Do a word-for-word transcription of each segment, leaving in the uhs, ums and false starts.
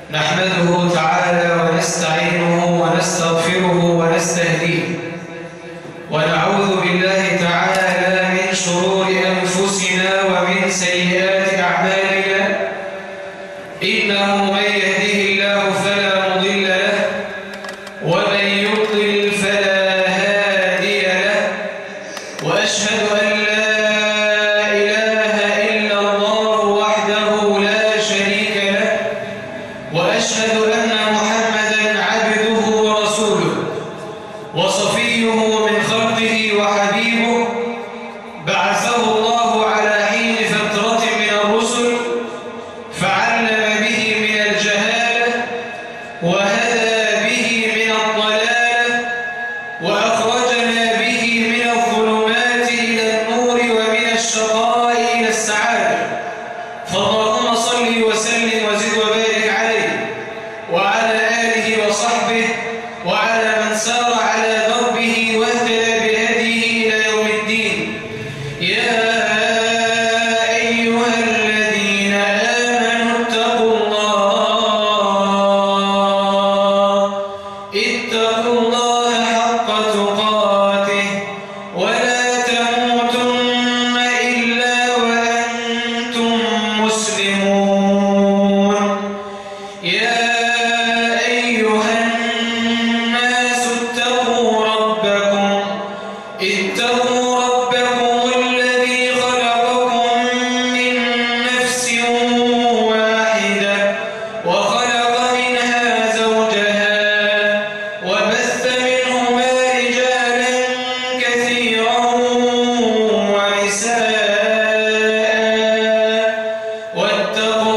نحمده تعالى ونستعينه ونستغفره ونستهديه ونعوذ بالله تعالى من شرور أنفسنا ومن سيئات أعمالنا إنه من يهده الله فلا مضل له ومن يضلل فلا هادي له وأشهد أن لا إله إلا الله وحده لا شريك له وأشهد أن محمدًا عبده ورسوله وصفيه من خلقه وحبيبه بعثه الله على حين فترة من الرسل فعلم به من الجهالة وهدى به من الضلالة وأخرجنا به من الظلمات إلى النور ومن الشقاء إلى السعادة فاللهم صل وسلم وزد وبارك عليه وعلى آله وصحبه وعلى من سار على دربه واهتدى بهديه إلى يوم الدين يا أيها الذين آمنوا اتقوا الله اتقوا الله حق تقاته ولا تموتن إلا وأنتم مسلمون يا أيها الناس اتقوا ربكم اتقوا ربكم الذي خلقكم من نفس واحدة وخلق منها زوجها وبث منهما رجالا كثيرا ونساء واتقوا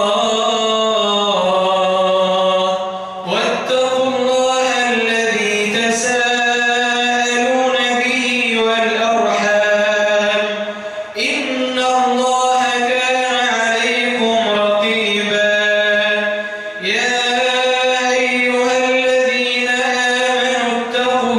الله واتقوا الله الذي تساءلون به والأرحام إن الله كان عليكم رقيبا يا أيها الذين آمنوا اتقوا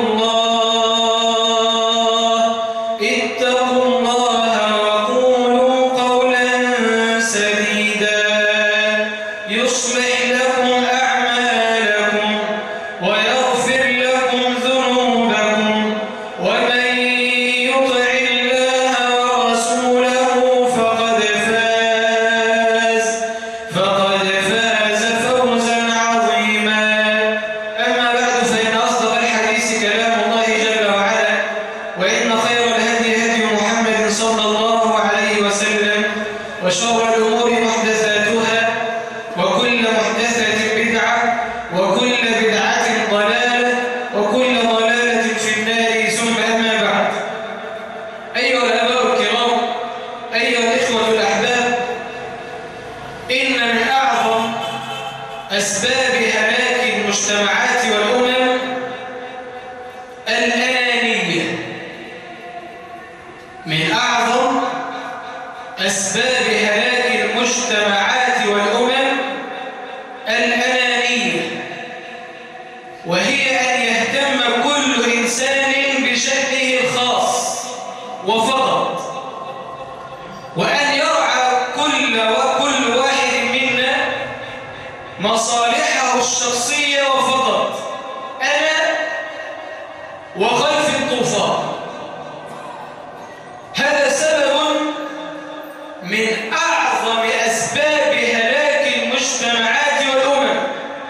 الله اتقوا الله وقولوا قولا سديدا يصلح لكم أعمالكم ويغفر لكم ذنوبكم ومن يطع الله ورسوله فقد فاز فقد فاز فوزا عظيما أما بعد فإن أصدق الحديث كلام الله جل وعلا وإن خير الهدي هدي محمد صلى الله عليه وسلم وشر الأمور محدثاتها وكل محدثة بدعة وكل بدعة ضلالة وكل ضلالة في النار ثم أما بعد أيها الآباء الكرام أيها الإخوة الأحباب إن من أعظم أسباب هلاك المجتمعات والأمم الأنانية من أعظم أسباب هلاك المجتمعات والأمم الأنانية وهي أن يهتم كل إنسان بشأنه الخاص وفقط وأن يرعى كل وكل واحد منا مصالحه الشخصية وفقط أنا وخلف الطوفان هذا سبب من أعظم أسباب هلاك المجتمعات والأمم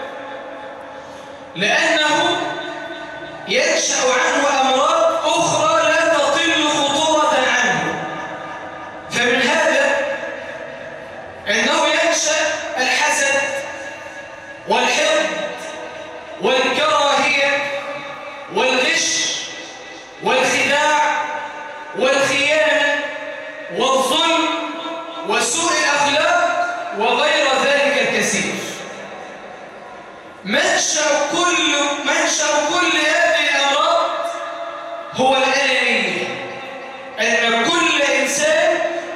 لأنه ينشأ عنه أمراض أخرى لا تقل خطورة عنه فمن هذا أنه ينشأ الحسد والحقد والكراهية والغش والخداع والخيانة والظلم وسوء الأخلاق وغير ذلك الكثير منشأ كل منشأ كل هذه الأمراض هو الأنانية أن كل إنسان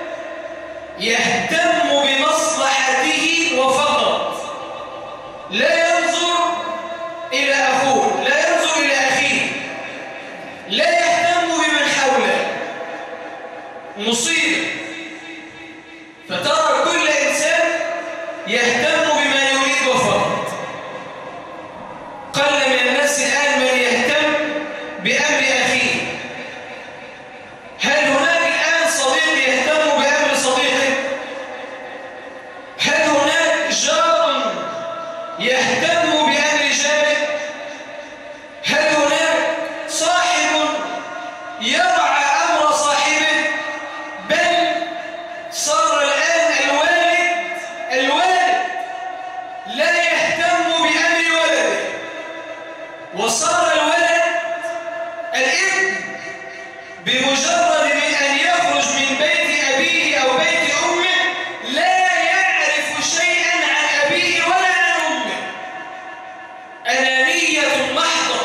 يهتم بمصلحته وفقط لا ينظر إلى أخوه لا ينظر إلى أخيه لا يهتم بمن حوله مصيبة فترى كل إنسان يهتم بما يريد وفقط يهتم بأمر جاره؟ هل هناك صاحب يرعى أمر صاحبه؟ بل صار الآن الوالد الوالد لا يهتم بأمر ولده، وصار الولد الابن بمجرد من أن يخرج من بيت أبيه أو بيت أمه لا يعرف شيئا عن أبيه ولا عن أمه. أنانية محضة،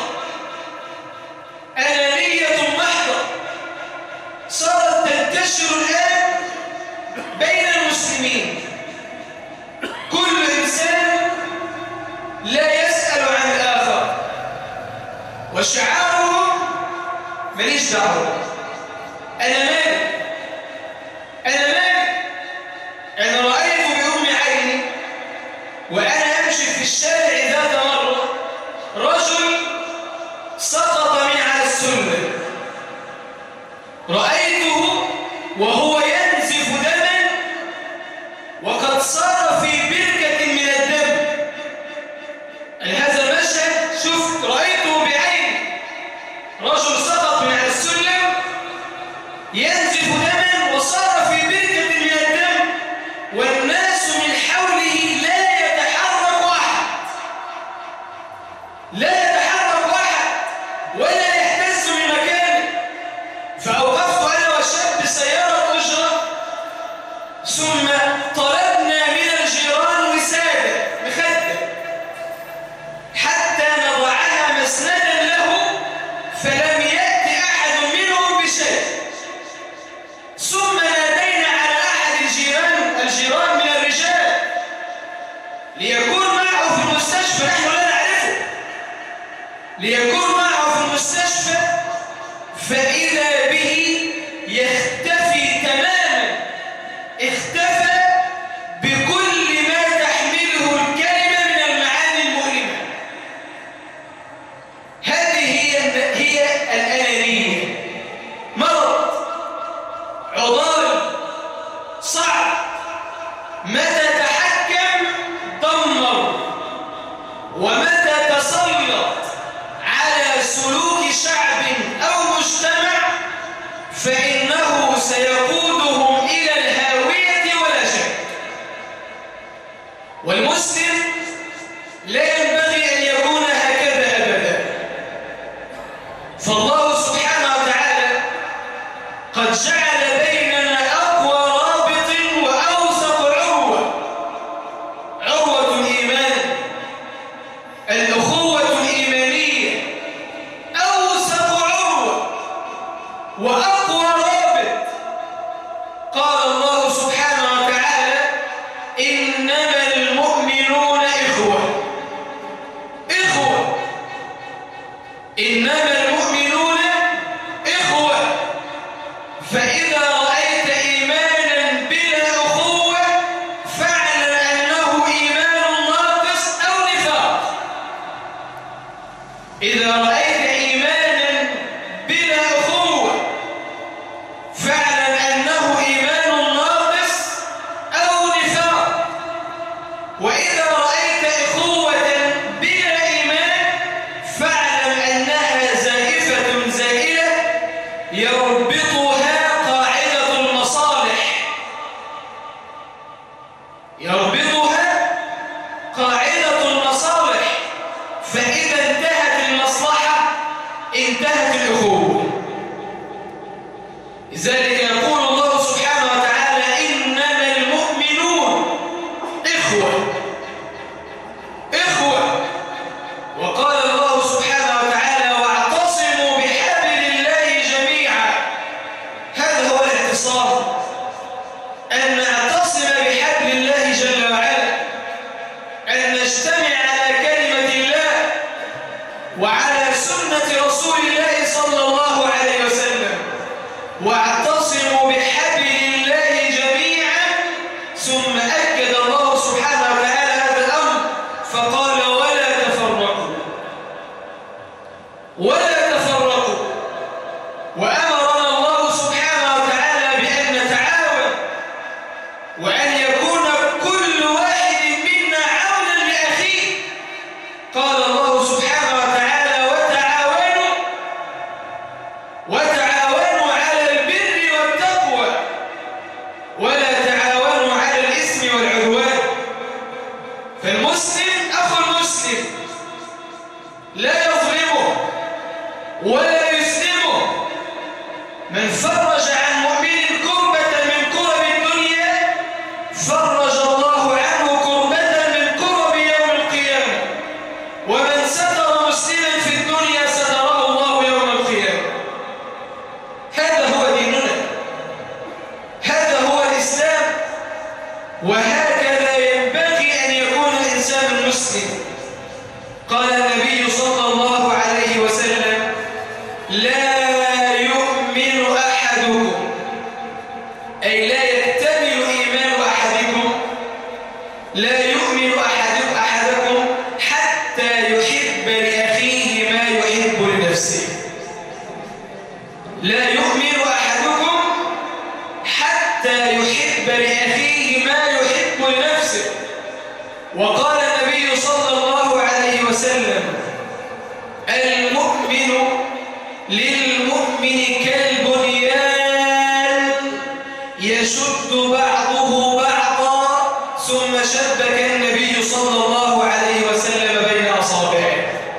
أنانية محضة صارت تنتشر الآن بين المسلمين. كل إنسان لا يسأل عن الآخر، وشعاره ماليش دعوة، أنا مالي أنا مالي. أنا رأيت بأم عيني وأنا أمشي في الشارع ذات مرة رجل سقط من على السلم، رأيته وهو ينزف دما وقد صار في بركة من الدم. هذا المشهد شفت رأيته بعيني، رجل سقط من على السلم ينزف دما وصار في بركة من الدم، والناس من حوله لا يتحرك أحد، لا يتحرك أحد ولا يهتز من مكانه. فأوقفت أنا وشاب سيارة أجرة، ثم طلبنا من الجيران وسادة مخدة حتى نضعها مسندا له، فلم يأتي أحد منهم بشيء. ثم نادينا على أحد الجيران الجيران من الرجال ليكون معه في المستشفى، نحن لا نعرفه، ليكون معه في المستشفى، فإذا به يختفي تماما، اختفى بكل ما تحمله الكلمة من المعاني المؤلمة. هذه هي هي الأنانية، مرض عضال صعب، متى تحكم دمر، ومتى تسلط على سلوك شعب أو مجتمع فإنه سيقودهم إلى الهاوية ولا شك. والمسلم لا ينبغي أن يكون هكذا أبدا. فالله سبحانه وتعالى قد جعل بيننا أقوى رابط وأوثق عروة، عروة الإيمان، الأخوة الإيمانية، أوثق عروة وأقوى رابط. قال الله سبحانه وتعالى: إنما المؤمنون إخوة، إخوة، إنما المؤمنون إخوة. فإذا رأيت إيمانا بلا أخوة فاعلم أنه إيمان ناقص أو نفاق. إذا رأيت إيمانا بلا أخوة فاعلم أنه إيمان ناقص أو نفاق. وإذا رأيت إخوة بلا إيمان فاعلم أنها زائفة زائلة يربطها قاعدة المصالح، يربطها قاعدة المصالح. فإذا انتهت المصلحة انتهت الأخوة. لذلك يقول الله سبحانه وتعالى: إنما المؤمنون إخوة، إخوة. وقال الله سبحانه وتعالى: واعتصموا بحبل الله جميعا. هذا هو الاعتصام، أن نعتصم بحبل الله جل وعلا، أن نجتمع على كلمة الله وعلى سنة رسول الله صلى الله عليه وسلم. واعتصموا بحبل الله جميعا. ثم أكد الله سبحانه وتعالى هذا الأمر فقال: ولا تفرقوا، ولا تفرقوا. وأمرنا الله سبحانه وتعالى بأن نتعاون، وأن يكون كل واحد منا عونا لأخيه فالمسلم أخو المسلم لا يظلمه ولا يسلمه. من فرج عن مؤمن كربة من كرب الدنيا فرج الله عنه كربة من كرب يوم القيامة. ومن ستر مسلما في الدنيا ستره الله يوم القيامة. هذا هو ديننا، هذا هو الإسلام، وهكذا ينبغي أن يكون الإنسان المسلم. قال النبي صلى الله عليه وسلم: لا يؤمن أحدكم، أي لا يكتمل إيمان أحدكم، لا يؤمن أحدكم أحدكم حتى يحب لأخيه ما يحب لنفسه. لا يؤمن أحدكم حتى يحب لأخيه ما يحب لنفسه. وقال النبي صلى الله عليه وسلم: المؤمن للمؤمن كالبنيان يشد بعضه بعضا. ثم شبك النبي صلى الله عليه وسلم بين أصابعه.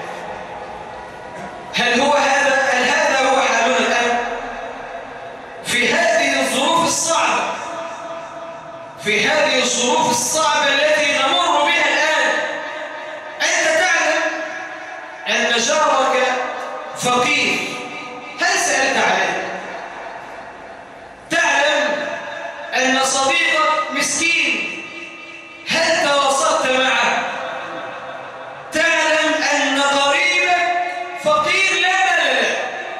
هل هو هذا؟ هل هذا هو حالنا الآن؟ في هذه الظروف الصعبة، في هذه الظروف الصعبة التي نمر بها الآن، أنت تعلم أن جارك فقير، هل سألت عليه؟ تعلم أن صديقك مسكين، هل تواصلت معه؟ تعلم أن قريبك فقير لا مال له،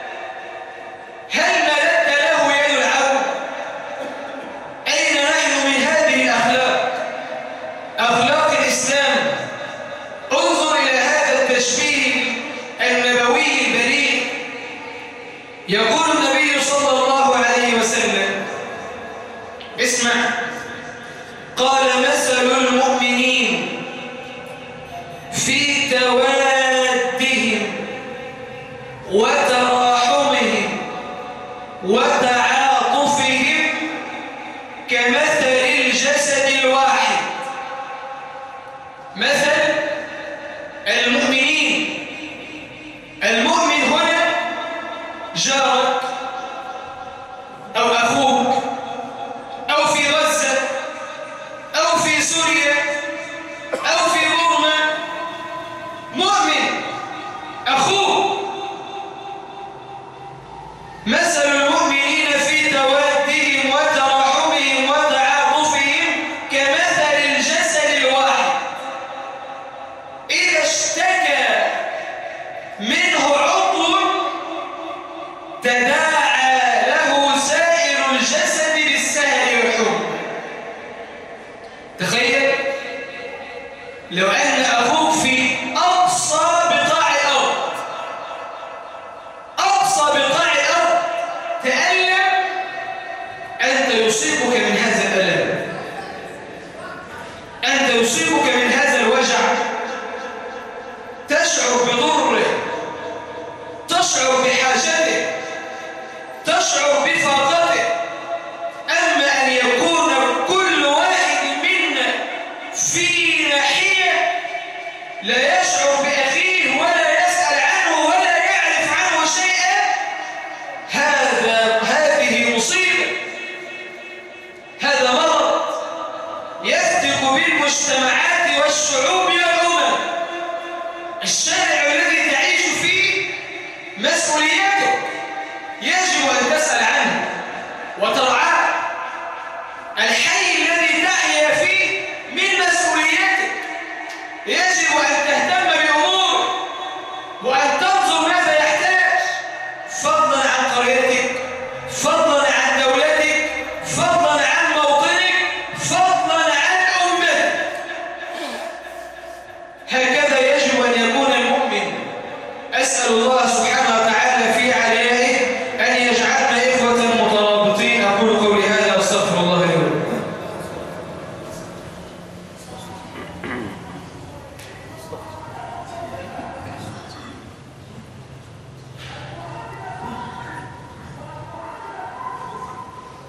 هل مددت له يد العون؟ أين نحن من هذه الأخلاق، أخلاق الإسلام؟ انظر إلى هذا التشبيه النبوي البليغ. يقول النبي صلى الله عليه وسلم، اسمع، قال: مثل المؤمنين في توادهم وتراحمهم وتعاطفهم كمثل الجسد الواحد. مثل المؤمنين، المؤمن هنا جارك أو أخوك أو في غزة أو في سوريا أو في بورما، مؤمن أخوك. مثل المؤمنين في توادهم وتراحمهم وتعاطفهم كمثل الجسد الواحد إذا اشتكى منه عضو تداعى له سائر الجسد بالسهر والحمى. تخيل لو أن أخوك في أقصى بقاع الأرض، أقصى بقاع الأرض تألم، أنت يصيبك من هذا الألم، أنت يصيبك من هذا الوجع، تشعر بضره، تشعر بحاجته، تشعر بفاقته. أما أن يكون كل واحد منا في ناحية لا يشعر بأخيه ولا يسأل عنه ولا يعرف عنه شيئا، هذا هذه مصيبة، هذا مرض يفتك بالمجتمعات والشعوب والأمم. الشارع الذي تعيش فيه مسؤوليتك، يجب أن تسأل عنه وترعاه. الحي الذي تحيا فيه من مسؤوليتك، يجب أن تهتم بأموره وأن تنظر ماذا يحتاج، فضلا عن قريتك، فضلا عن دولتك، فضلا عن موطنك، فضلا عن أمتك. هكذا يجب أن يكون المؤمن. أسأل الله سبحانه وتعالى في عليائه أن يجعلنا إخوة مترابطين. أقول قولي هذا وأستغفر الله لي ولكم.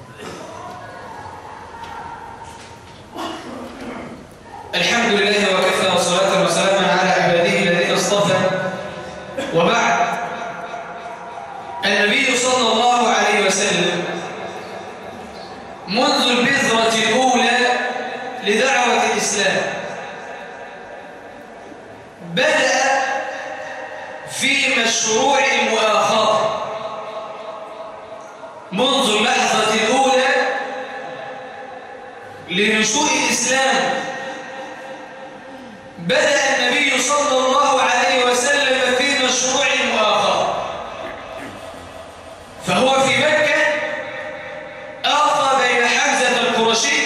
الحمد لله وكفى بدأ في مشروع المؤاخاة منذ اللحظة الأولى لنشوء الإسلام. بدأ النبي صلى الله عليه وسلم في مشروع المؤاخاة، فهو في مكة آخى بين حمزة القرشي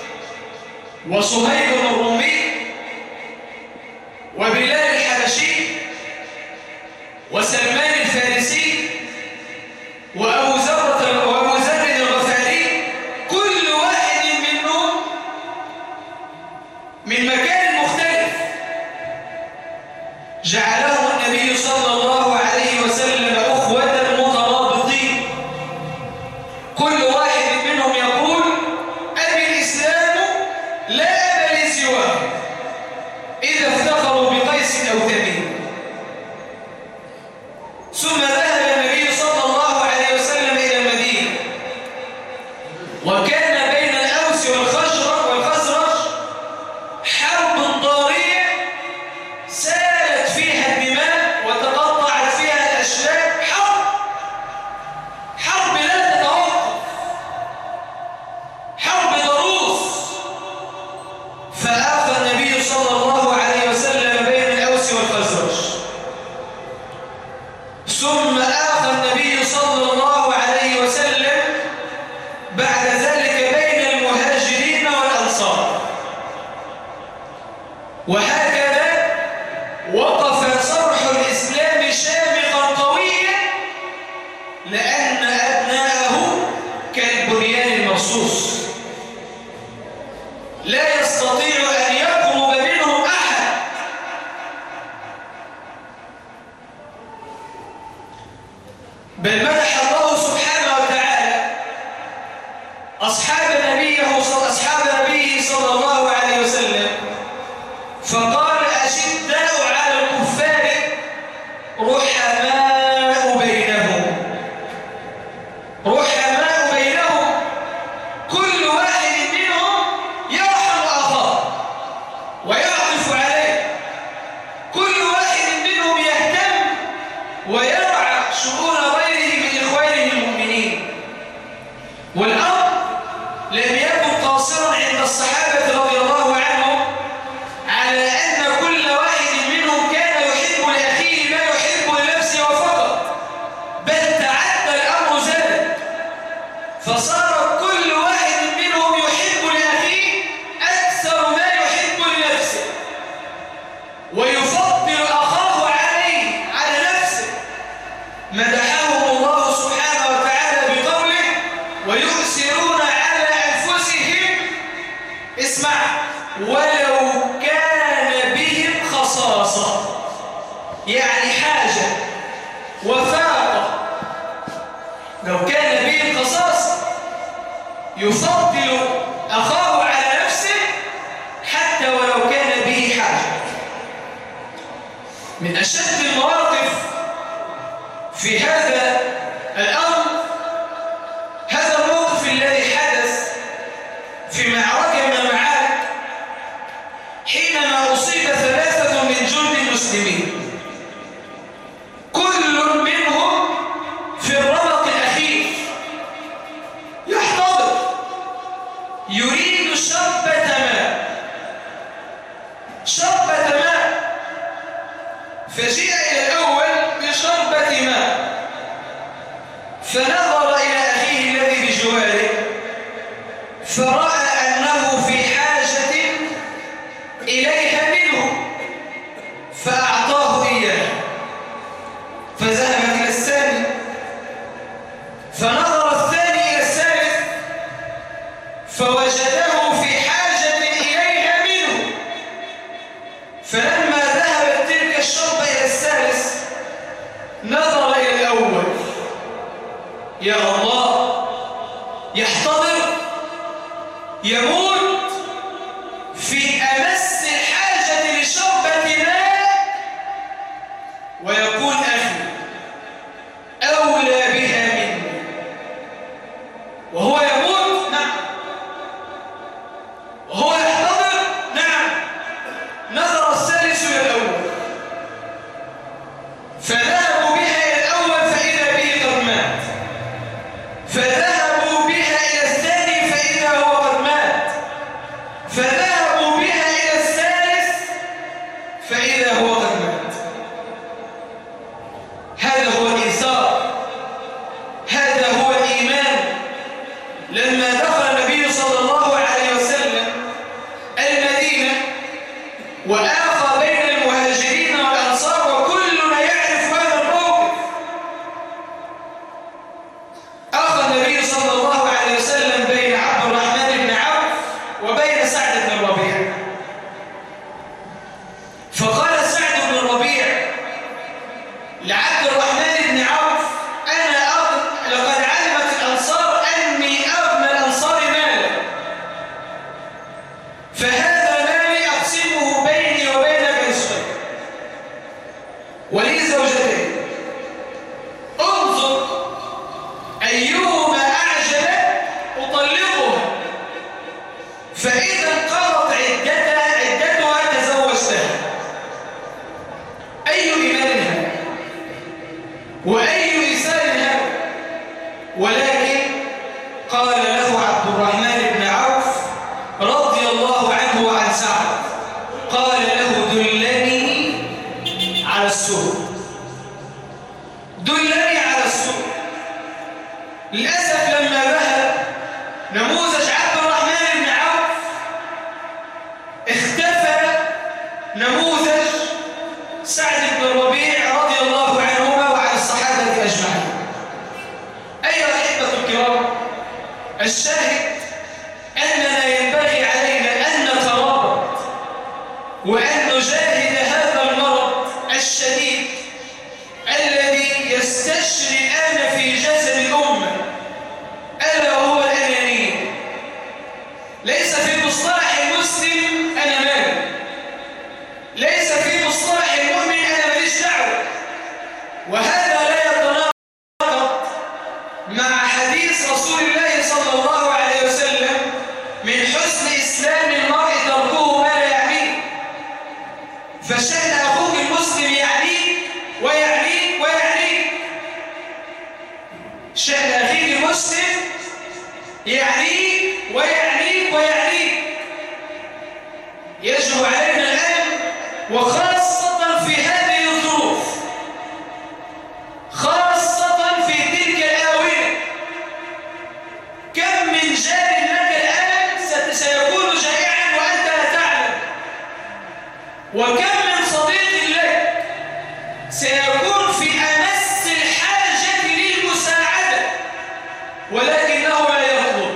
وصهيب الرومي وبلال الحبشي وسلمان الفارسي وأبو زرة وأبو ذر الغفاري، كل واحد منهم من مكان مختلف جعلهم النبي صلى الله عليه وسلم أخوة مترابطين، كل واحد منهم يقول أبي الإسلام لا أبا لي سواه، إذا افتخروا بقيس أو تميم. ثم ذهب النبي صلى الله عليه وسلم إلى المدينة، وكان بين الأوس والخزرج والخزرج حرب ضارية سالت فيها الدماء وتقطعت فيها الأشلاء، حرب حرب لا تتوقف، حرب ضروس. فآخى النبي صلى الله عليه وسلم بين الأوس والخزرج، ثم آخى النبي صلى الله عليه وسلم بعد ذلك بين المهاجرين والأنصار، وهكذا وقف صرح الإسلام شامخا قويا، لأن أبناءه كالبنيان المرصوص لا يستطيع أن يقرب منهم أحد. بل مدح الله سبحانه وتعالى أصحاب نبيه أصحاب نبيه صلى الله عليه وسلم، فقال أشداء على الكفار رحماء بينهم، رحماء بينهم، كل واحد منهم يرحم أخاه ويعطف عليه، كل واحد منهم يهتم ويرعى شؤون غيره من إخوانه المؤمنين. والأمر لم يكن قاصرا عند الصحابة رضي الله عنهم على أن كل واحد منهم كان يحب لأخيه ما يحب لنفسه وفقط، بل تعدى الأمر زاد، فصار كل واحد منهم يحب لأخيه أكثر ما يحب لنفسه، ويفضل أخاه عليه على نفسه. مدحهم الله سبحانه وتعالى بقوله ويؤثرون على أنفسهم، اسمع، ولو كان بهم خصاصة، يعني حاجة وفاقة، لو كان بهم خصاصة يفضل أخاه على نفسه حتى ولو كان به حاجة. من أشد المواقف في هذا الأمر هذا الموقف الذي حدث في معركة من المعارك حينما أصيب ثلاثة من جند المسلمين، كل منهم في الرمق الأخير يحتضر يريد شربة ماء، شربة ماء، فجيء إلى الأول بشربة ماء، فنظر إلى أخيه الذي بجواره فرأى أنه في حاجة إليها منه، فأعطاه إياه، فذهب إلى الثاني، فنظر الثاني إلى الثالث فوجده في حاجة إليها منه، فلما ذهبت تلك الشربة إلى الثالث نظر إلى الأول، يا الله، يحتضر يموت في أمس الحاجة لشربة ماء، ويقول أخي أولى بها مني، وهو يموت، نعم، وهو يحتضر، نعم. نظر الثالث إلى الأول فإذا هو قد مات. هذا هو الإيثار، هذا هو الإيمان. لما دخل النبي صلى الله عليه وسلم المدينة وآخى بين المهاجرين والأنصار، وكلنا يعرف هذا الموقف، آخى النبي صلى الله عليه وسلم بين عبد الرحمن بن عوف وبين سعد بن الربيع. فقال سعد بن الربيع لعبد الرحمن بن عوف: أنا أغنى، لقد علمت الأنصار أني أغنى الأنصار مالا، فهذا مالي أقسمه بيني وبينك نصفين، ولي زوجتين، انظر أيهما أعجل أطلقها، فإذا انقضت عدتها عدتها تزوجتها. أي إيمان هذا وأي إيثار هذا؟ ولكن قال له عبد الرحمن بن عوف رضي الله عنه وعن سعد، قال له: دلني على السوق، دلني على السوق. للأسف لما ذهب نموذج عبد الرحمن بن عوف اختفى نموذج سعد بن الربيع رضي الله عنهما وعن الصحابة أجمعين. أيها الأحبة الكرام، الشاهد أننا ينبغي علينا أن نترابط وأن نجاهد هذا المرض الشديد الذي يستشري الآن في جسد الأمة، ألا وهو الأنانية. ليس في مصطلح المسلم أنا مالي، ليس في مصطلح المؤمن أنا ماليش دعوة، وهذا لا يتناقض مع حديث رسول الله صلى الله عليه وسلم: من حسن إسلام المرء تركه ما لا يعنيه. فشأن أخوك المسلم يعنيك ويعنيك ويعنيك، شأن أخيك المسلم يعنيك ويعنيك ويعنيك. يجب علينا الآن وخاصة في هذه الظروف، خاصة في تلك الآونة، كم من جار لك الآن سيكون جائعا وأنت لا تعلم، وكم من صديق لك سيكون في أمس الحاجة للمساعدة ولكنه لا يطلب.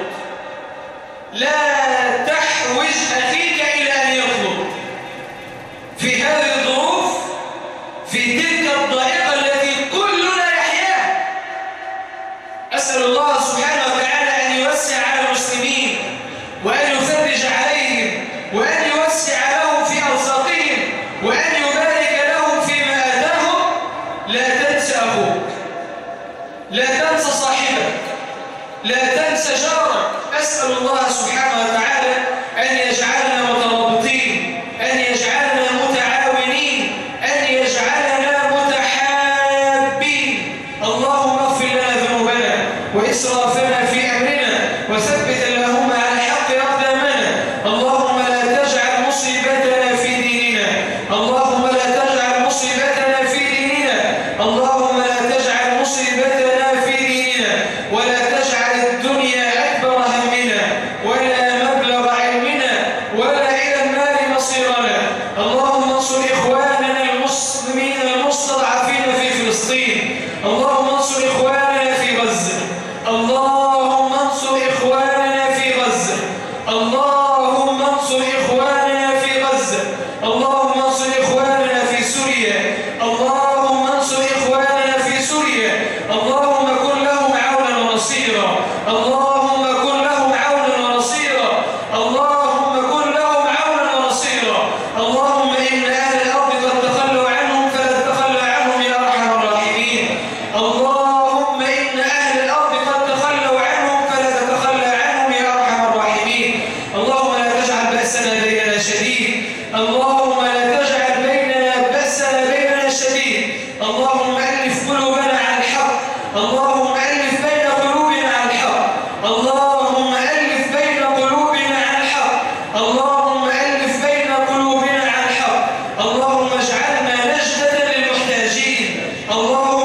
لا تحوج أخيك إلى أن يطلب في هذه الظروف، في تلك الضائقة التي كلنا يحياها. أسأل الله سبحانه وتعالى أن يوسع على المسلمين وأن يفرج عليهم وأن يوسع لهم في أرزاقهم وأن يبارك لهم فيما آتاهم. لا تنسى أخوك، لا تنسى صاحبك، لا تنسى جارك. أسأل الله سبحانه وتعالى أن يجعلنا مترابطين، أن يجعلنا متعاونين، أن يجعلنا متحابين. اللهم اغفر لنا ذنوبنا وإسرافنا في أمرنا، وثبت اللهم على الحق أقدامنا. اللهم لا تجعل مصيبتنا في ديننا، اللهم لا تجعل مصيبتنا في ديننا، اللهم لا تجعل مصيبتنا في ديننا، ولا تجعل الدنيا أكبر همنا ولا مبلغ علمنا ولا إلى النار مصيرنا. اللهم انصر إخواننا المسلمين المستضعفين في فلسطين، اللهم انصر إخواننا في غزة، اللهم انصر إخواننا في غزة، اللهم انصر إخواننا في غزة، اللهم انصر إخواننا في سوريا، اللهم انصر إخواننا في سوريا، اللهم كن لهم عونا ونصيرا، اللهم كن لهم عونا ونصيرا، اللهم كن لهم عونا ونصيرا. اللهم إن أهل الأرض قد تخلوا عنهم فلا تتخلى عنهم يا أرحم الراحمين. اللهم اللهم اجعلنا نجدة للمحتاجين. اللهم